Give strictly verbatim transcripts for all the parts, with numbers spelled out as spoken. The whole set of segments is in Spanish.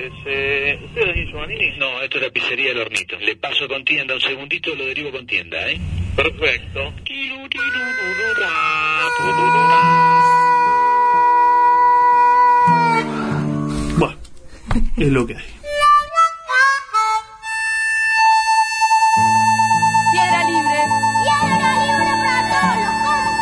tardes. Eh, ¿Usted es Guillermo Manini? No, esto es la pizzería del Hornito. Le paso con tienda un segundito, lo derivo con tienda, ¿eh? Perfecto. Bueno, es lo que hay. Piedra libre. ¡Piedra libre para todos los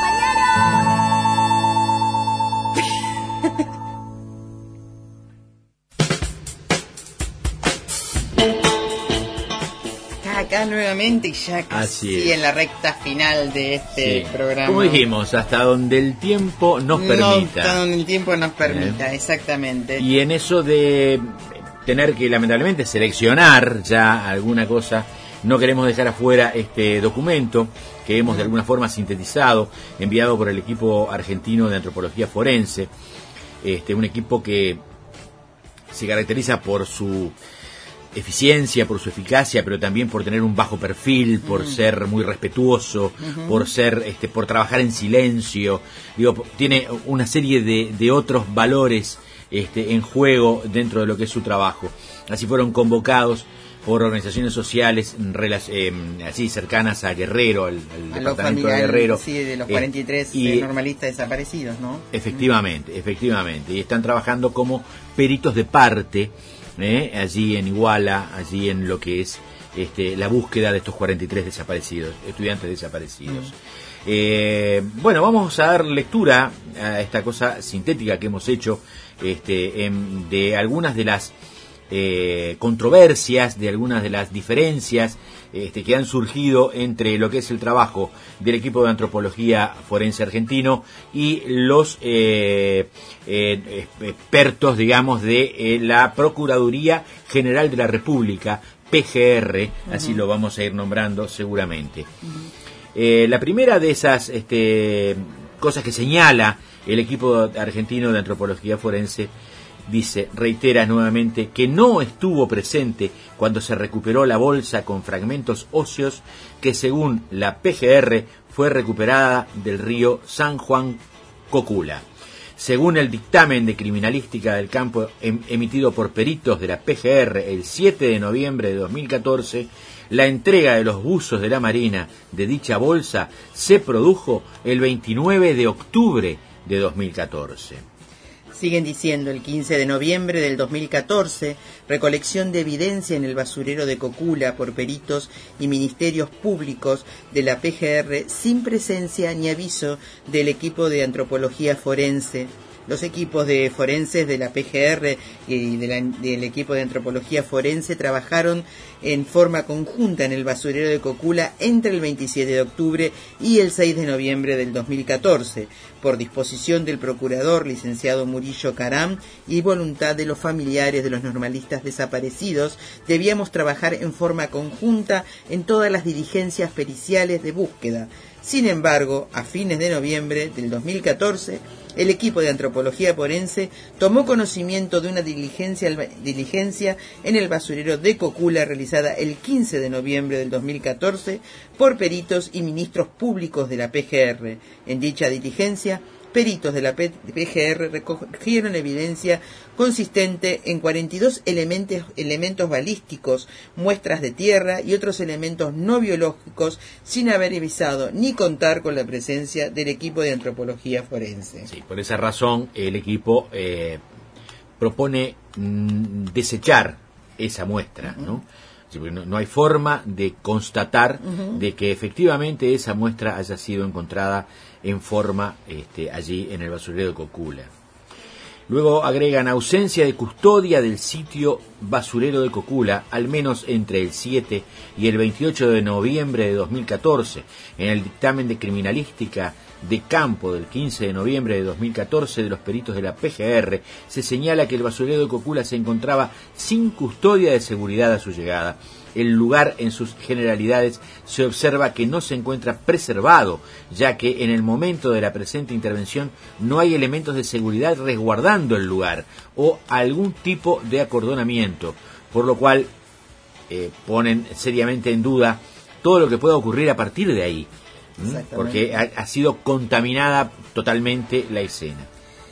Acá nuevamente y ya casi en la recta final de este sí. programa. Como dijimos, hasta donde el tiempo nos no, permita. Hasta donde el tiempo nos permita, ¿Eh? exactamente. Y en eso de tener que lamentablemente seleccionar ya alguna cosa, no queremos dejar afuera este documento que hemos de alguna forma sintetizado, enviado por el equipo argentino de antropología forense, este un equipo que se caracteriza por su eficiencia, por su eficacia, pero también por tener un bajo perfil, por uh-huh. ser muy respetuoso, uh-huh. por ser, este, por trabajar en silencio. Digo, tiene una serie de, de otros valores este, en juego dentro de lo que es su trabajo. Así fueron convocados por organizaciones sociales eh, así cercanas a Guerrero, al, al a departamento de Guerrero. Sí, de los cuarenta y tres eh, y, normalistas desaparecidos, ¿no? Efectivamente, uh-huh. efectivamente. Y están trabajando como peritos de parte, ¿Eh? allí en Iguala, allí en lo que es este, la búsqueda de estos cuarenta y tres desaparecidos, estudiantes desaparecidos. Mm. Eh, bueno, vamos a dar lectura a esta cosa sintética que hemos hecho este, en, de algunas de las eh, controversias, de algunas de las diferencias este, que han surgido entre lo que es el trabajo del equipo de antropología forense argentino y los eh, eh, expertos, digamos, de eh, la Procuraduría General de la República, P G R, uh-huh. así lo vamos a ir nombrando seguramente. Uh-huh. Eh, la primera de esas este, cosas que señala el equipo argentino de antropología forense dice, reitera nuevamente que no estuvo presente cuando se recuperó la bolsa con fragmentos óseos que según la P G R fue recuperada del río San Juan Cocula. Según el dictamen de criminalística del campo em- emitido por peritos de la P G R el siete de noviembre de dos mil catorce, la entrega de los buzos de la Marina de dicha bolsa se produjo el veintinueve de octubre de dos mil catorce. Siguen diciendo, el quince de noviembre del dos mil catorce, recolección de evidencia en el basurero de Cocula por peritos y ministerios públicos de la P G R sin presencia ni aviso del equipo de antropología forense. Los equipos de forenses de la P G R y de la, del equipo de antropología forense trabajaron en forma conjunta en el basurero de Cocula entre el veintisiete de octubre y el seis de noviembre del dos mil catorce, por disposición del procurador licenciado Murillo Caram y voluntad de los familiares de los normalistas desaparecidos. Debíamos trabajar en forma conjunta en todas las diligencias periciales de búsqueda. Sin embargo, a fines de noviembre del dos mil catorce, el equipo de antropología forense tomó conocimiento de una diligencia, diligencia en el basurero de Cocula realizada el quince de noviembre del dos mil catorce por peritos y ministros públicos de la P G R. En dicha diligencia, peritos de la P G R recogieron evidencia consistente en cuarenta y dos elementos, elementos balísticos, muestras de tierra y otros elementos no biológicos, sin haber avisado ni contar con la presencia del equipo de antropología forense. Sí, por esa razón el equipo eh, propone mm, desechar esa muestra, uh-huh. ¿no? No, no hay forma de constatar uh-huh. de que efectivamente esa muestra haya sido encontrada en forma este, allí en el basurero de Cocula. Luego agregan ausencia de custodia del sitio basurero de Cocula, al menos entre el siete y el veintiocho de noviembre de dos mil catorce. En el dictamen de criminalística de campo del quince de noviembre de dos mil catorce de los peritos de la P G R se señala que el basurero de Cocula se encontraba sin custodia de seguridad a su llegada. El lugar en sus generalidades se observa que no se encuentra preservado, ya que en el momento de la presente intervención no hay elementos de seguridad resguardando el lugar o algún tipo de acordonamiento, por lo cual eh, ponen seriamente en duda todo lo que pueda ocurrir a partir de ahí, porque ha, ha sido contaminada totalmente la escena.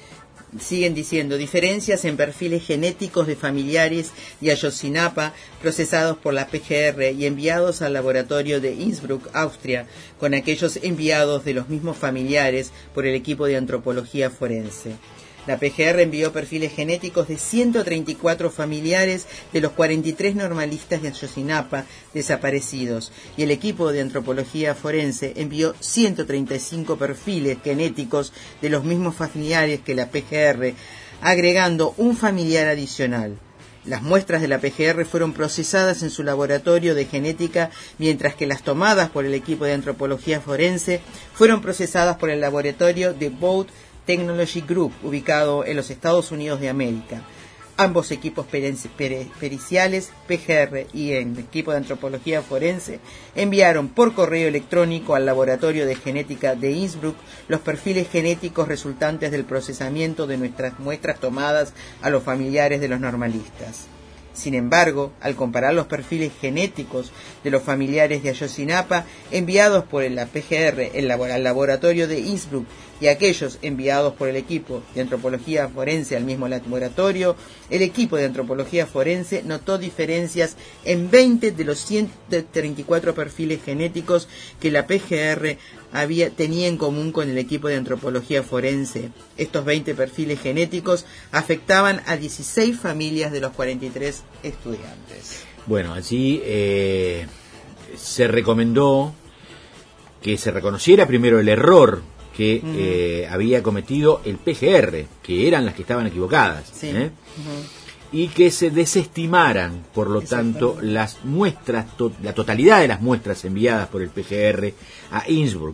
siguen diciendo, diferencias en perfiles genéticos de familiares de Ayotzinapa procesados por la P G R y enviados al laboratorio de Innsbruck, Austria, con aquellos enviados de los mismos familiares por el equipo de antropología forense. La P G R envió perfiles genéticos de ciento treinta y cuatro familiares de los cuarenta y tres normalistas de Ayotzinapa desaparecidos, y el equipo de antropología forense envió ciento treinta y cinco perfiles genéticos de los mismos familiares que la P G R, agregando un familiar adicional. Las muestras de la P G R fueron procesadas en su laboratorio de genética, mientras que las tomadas por el equipo de antropología forense fueron procesadas por el laboratorio de Boat Technology Group, ubicado en los Estados Unidos de América. Ambos equipos periciales, P G R y el equipo de antropología forense, enviaron por correo electrónico al laboratorio de genética de Innsbruck los perfiles genéticos resultantes del procesamiento de nuestras muestras tomadas a los familiares de los normalistas. Sin embargo, al comparar los perfiles genéticos de los familiares de Ayotzinapa enviados por la P G R el labor- al laboratorio de Innsbruck y aquellos enviados por el equipo de antropología forense al mismo laboratorio, el equipo de antropología forense notó diferencias en veinte de los ciento treinta y cuatro perfiles genéticos que la P G R había, tenía en común con el equipo de antropología forense. Estos veinte perfiles genéticos afectaban a dieciséis familias de los cuarenta y tres estudiantes. Bueno, allí eh, se recomendó que se reconociera primero el error que uh-huh. eh, había cometido el P G R, que eran las que estaban equivocadas, sí. ¿eh? Uh-huh. y que se desestimaran, por lo tanto, las muestras, to- la totalidad de las muestras enviadas por el P G R a Innsbruck,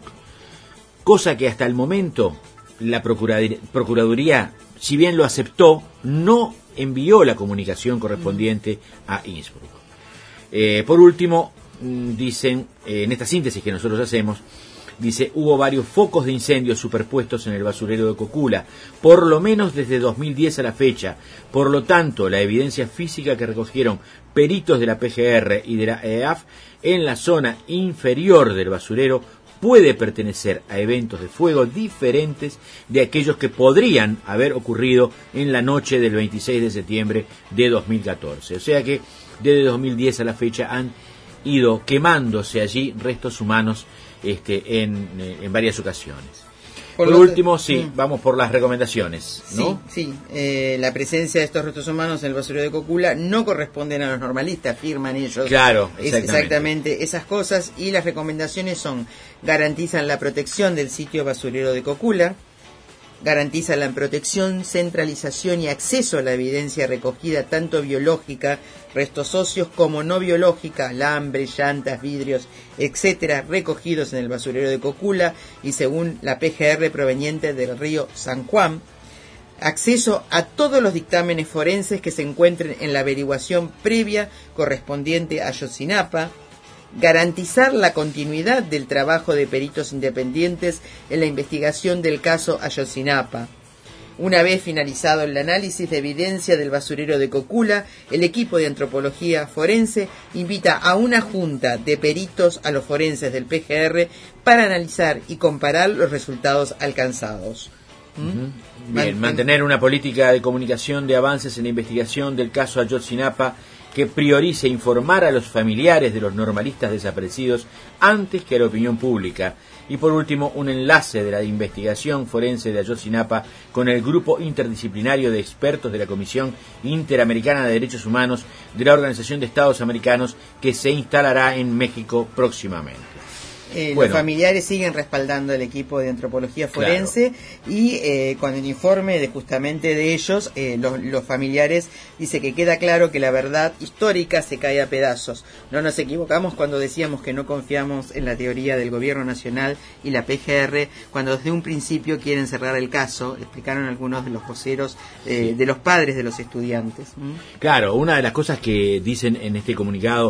cosa que hasta el momento la Procuraduría, Procuraduría si bien lo aceptó, no envió la comunicación correspondiente a Innsbruck. Eh, por último, dicen, eh, en esta síntesis que nosotros hacemos, dice, hubo varios focos de incendios superpuestos en el basurero de Cocula, por lo menos desde dos mil diez a la fecha. Por lo tanto, la evidencia física que recogieron peritos de la P G R y de la E A F en la zona inferior del basurero puede pertenecer a eventos de fuego diferentes de aquellos que podrían haber ocurrido en la noche del veintiséis de septiembre de dos mil catorce. O sea que desde dos mil diez a la fecha han ido quemándose allí restos humanos este, en, en varias ocasiones. Por, por último, sí, mm. vamos por las recomendaciones, ¿no? Sí, sí. Eh, la presencia de estos restos humanos en el basurero de Cocula no corresponden a los normalistas, afirman ellos. Claro, exactamente. Es exactamente esas cosas, y las recomendaciones son: garantizan la protección del sitio basurero de Cocula, garantizan la protección, centralización y acceso a la evidencia recogida, tanto biológica, restos óseos, como no biológica, alambre, llantas, vidrios, etcétera, recogidos en el basurero de Cocula y según la P G R proveniente del río San Juan. Acceso a todos los dictámenes forenses que se encuentren en la averiguación previa correspondiente a Ayotzinapa. Garantizar la continuidad del trabajo de peritos independientes en la investigación del caso Ayotzinapa. Una vez finalizado el análisis de evidencia del basurero de Cocula, el equipo de antropología forense invita a una junta de peritos a los forenses del P G R para analizar y comparar los resultados alcanzados. ¿Mm? Bien, mantener una política de comunicación de avances en la investigación del caso Ayotzinapa que priorice informar a los familiares de los normalistas desaparecidos antes que a la opinión pública. Y por último, un enlace de la investigación forense de Ayotzinapa con el grupo interdisciplinario de expertos de la Comisión Interamericana de Derechos Humanos de la Organización de Estados Americanos, que se instalará en México próximamente. Eh, bueno. Los familiares siguen respaldando el equipo de antropología forense, claro. y eh, con el informe de justamente de ellos, eh, los, los familiares dice que queda claro que la verdad histórica se cae a pedazos. No nos equivocamos cuando decíamos que no confiamos en la teoría del gobierno nacional y la P G R cuando desde un principio quieren cerrar el caso, explicaron algunos de los voceros eh, sí. de los padres de los estudiantes. ¿Mm? Claro, una de las cosas que dicen en este comunicado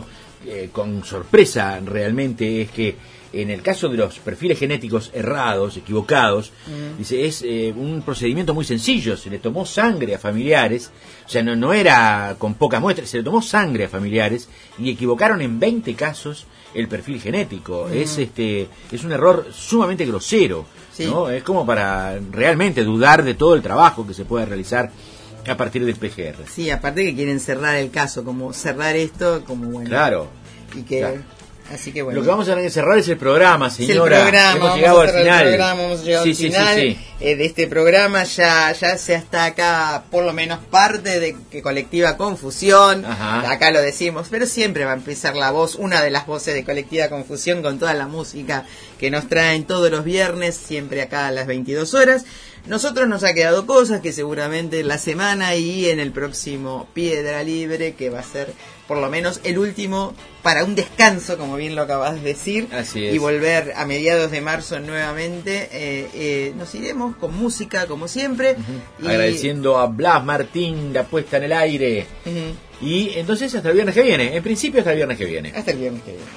eh, con sorpresa realmente es que en el caso de los perfiles genéticos errados, equivocados, mm. dice, es eh, un procedimiento muy sencillo. Se le tomó sangre a familiares, o sea, no, no era con poca muestra, se le tomó sangre a familiares y equivocaron en veinte casos el perfil genético. Mm. Es este es un error sumamente grosero, sí. ¿no? Es como para realmente dudar de todo el trabajo que se puede realizar a partir del P G R. Sí, aparte que quieren cerrar el caso, como cerrar esto, como bueno. Claro. Y que... Claro. Así que bueno. Lo que vamos a cerrar es el programa, señora. Es el programa, hemos llegado al final. El programa, hemos llegado sí, al sí, final sí, sí. Eh, de este programa. Ya, ya se está acá, por lo menos parte de que Colectiva Confusión. Ajá. Acá lo decimos, pero siempre va a empezar la voz, una de las voces de Colectiva Confusión, con toda la música que nos traen todos los viernes, siempre acá a las veintidós horas. Nosotros nos ha quedado cosas que seguramente la semana y en el próximo Piedra Libre, que va a ser por lo menos el último para un descanso, como bien lo acabas de decir. Así es. Y volver a mediados de marzo nuevamente. Eh, eh, nos iremos con música, como siempre. Uh-huh. Y... agradeciendo a Blas Martín la puesta en el aire. Uh-huh. Y entonces hasta el viernes que viene. En principio hasta el viernes que viene. Hasta el viernes que viene.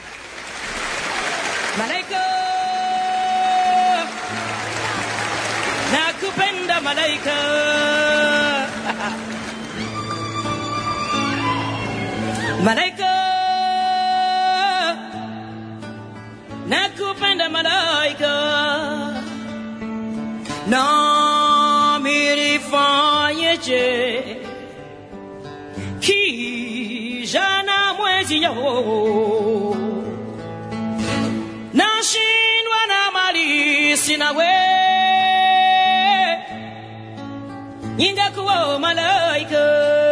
Nakupenda malaika malaika nakupenda malaika na mirifanyeje kijana mwezi yao nashindwa na mali sina we Ningekuwa malaika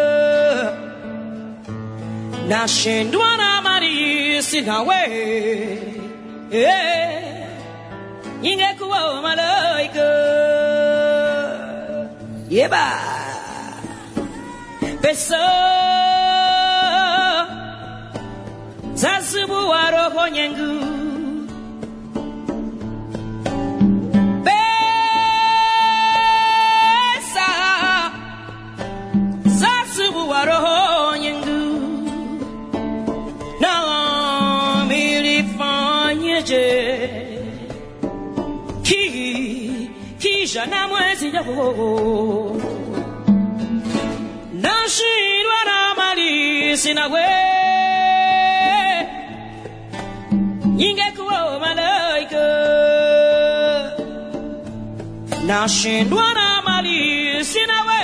nashindwa na mali sina we Ningekuwa malaika yeba pesa zasubu wa roho nyengu roho nyengu na milifanyeje ki kisha na mwezi yao nashindwa na mali sina we ningekuwa malaika nashindwa na mali sina we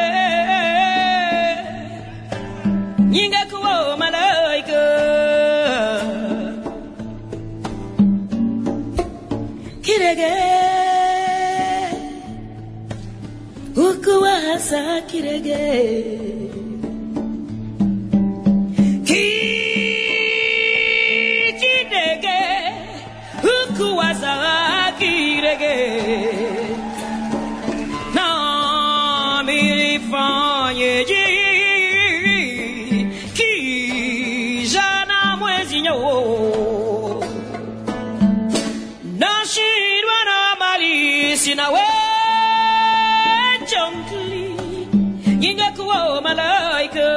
Ningekuwa malaika kirege ukuwasa kirege kirege ukuwasa kirege na milifanyeje nashindwa na mali sina we jonkli ningekuwa malaika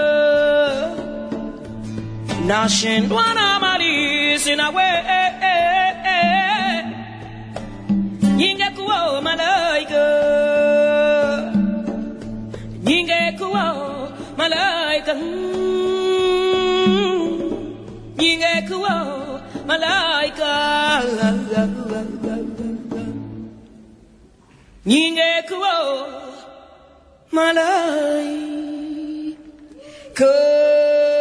nashindwa na mali sina we ningekuwa malaika ningekuwa malaika Ningekuwa malaika Ningekuwa malaika